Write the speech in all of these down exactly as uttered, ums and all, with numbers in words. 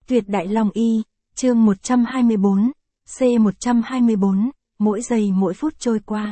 Tuyệt Đại Long Y, chương một trăm hai mươi bốn, C một trăm hai mươi bốn, mỗi giây mỗi phút trôi qua.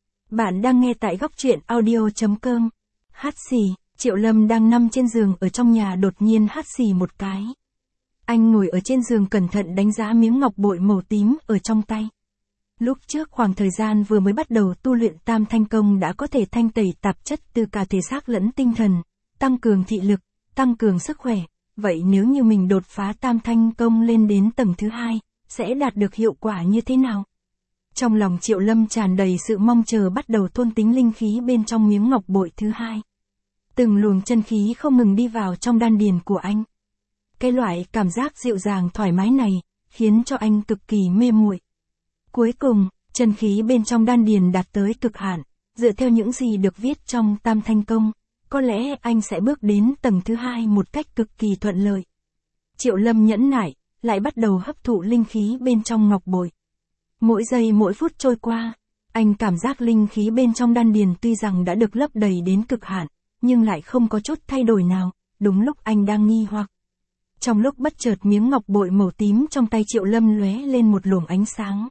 Bạn đang nghe tại góc truyện audio.com. Hắt xì, Triệu Lâm đang nằm trên giường ở trong nhà đột nhiên hắt xì một cái. Anh ngồi ở trên giường cẩn thận đánh giá miếng ngọc bội màu tím ở trong tay. Lúc trước khoảng thời gian vừa mới bắt đầu tu luyện Tam Thanh Công đã có thể thanh tẩy tạp chất từ cả thể xác lẫn tinh thần, tăng cường thị lực, tăng cường sức khỏe. Vậy nếu như mình đột phá Tam Thanh Công lên đến tầng thứ hai, sẽ đạt được hiệu quả như thế nào? Trong lòng Triệu Lâm tràn đầy sự mong chờ bắt đầu thôn tính linh khí bên trong miếng ngọc bội thứ hai. Từng luồng chân khí không ngừng đi vào trong đan điền của anh. Cái loại cảm giác dịu dàng thoải mái này, khiến cho anh cực kỳ mê muội. Cuối cùng, chân khí bên trong đan điền đạt tới cực hạn, dựa theo những gì được viết trong Tam Thanh Công, có lẽ anh sẽ bước đến tầng thứ hai một cách cực kỳ thuận lợi. Triệu Lâm nhẫn nại, lại bắt đầu hấp thụ linh khí bên trong ngọc bội. Mỗi giây mỗi phút trôi qua, anh cảm giác linh khí bên trong đan điền tuy rằng đã được lấp đầy đến cực hạn, nhưng lại không có chút thay đổi nào, đúng lúc anh đang nghi hoặc. Trong lúc bất chợt miếng ngọc bội màu tím trong tay Triệu Lâm lóe lên một luồng ánh sáng.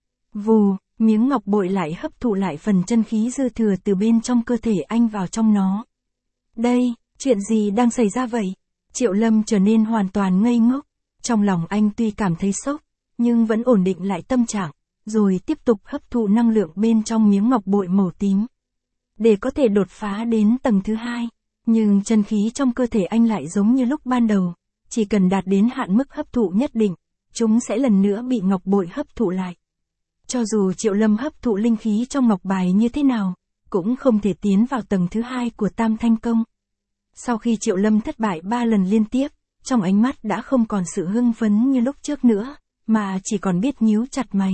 Vù, miếng ngọc bội lại hấp thụ lại phần chân khí dư thừa từ bên trong cơ thể anh vào trong nó. Đây, chuyện gì đang xảy ra vậy? Triệu Lâm trở nên hoàn toàn ngây ngốc. Trong lòng anh tuy cảm thấy sốc, nhưng vẫn ổn định lại tâm trạng, rồi tiếp tục hấp thụ năng lượng bên trong miếng ngọc bội màu tím. Để có thể đột phá đến tầng thứ hai, nhưng chân khí trong cơ thể anh lại giống như lúc ban đầu, chỉ cần đạt đến hạn mức hấp thụ nhất định, chúng sẽ lần nữa bị ngọc bội hấp thụ lại. Cho dù Triệu Lâm hấp thụ linh khí trong ngọc bài như thế nào, cũng không thể tiến vào tầng thứ hai của Tam Thanh Công. Sau khi Triệu Lâm thất bại ba lần liên tiếp, trong ánh mắt đã không còn sự hưng phấn như lúc trước nữa, mà chỉ còn biết nhíu chặt mày.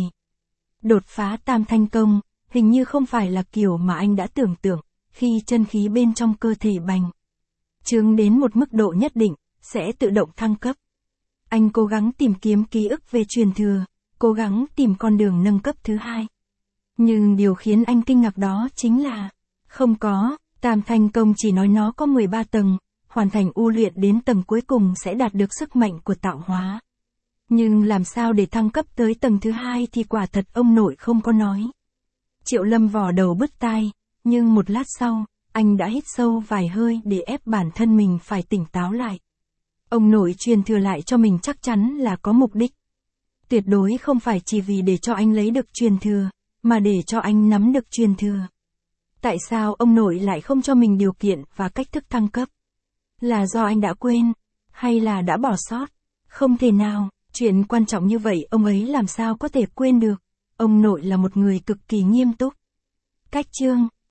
Đột phá Tam Thanh Công, hình như không phải là kiểu mà anh đã tưởng tượng, khi chân khí bên trong cơ thể bành trướng đến một mức độ nhất định, sẽ tự động thăng cấp. Anh cố gắng tìm kiếm ký ức về truyền thừa, cố gắng tìm con đường nâng cấp thứ hai. Nhưng điều khiến anh kinh ngạc đó chính là, không có, Tam Thanh Công chỉ nói nó có mười ba tầng, hoàn thành u luyện đến tầng cuối cùng sẽ đạt được sức mạnh của tạo hóa. Nhưng làm sao để thăng cấp tới tầng thứ hai thì quả thật ông nội không có nói. Triệu Lâm vò đầu bứt tai, nhưng một lát sau, anh đã hít sâu vài hơi để ép bản thân mình phải tỉnh táo lại. Ông nội truyền thừa lại cho mình chắc chắn là có mục đích. Tuyệt đối không phải chỉ vì để cho anh lấy được truyền thừa, mà để cho anh nắm được truyền thừa. Tại sao ông nội lại không cho mình điều kiện và cách thức thăng cấp? Là do anh đã quên, hay là đã bỏ sót? Không thể nào, chuyện quan trọng như vậy ông ấy làm sao có thể quên được. Ông nội là một người cực kỳ nghiêm túc. Cách chương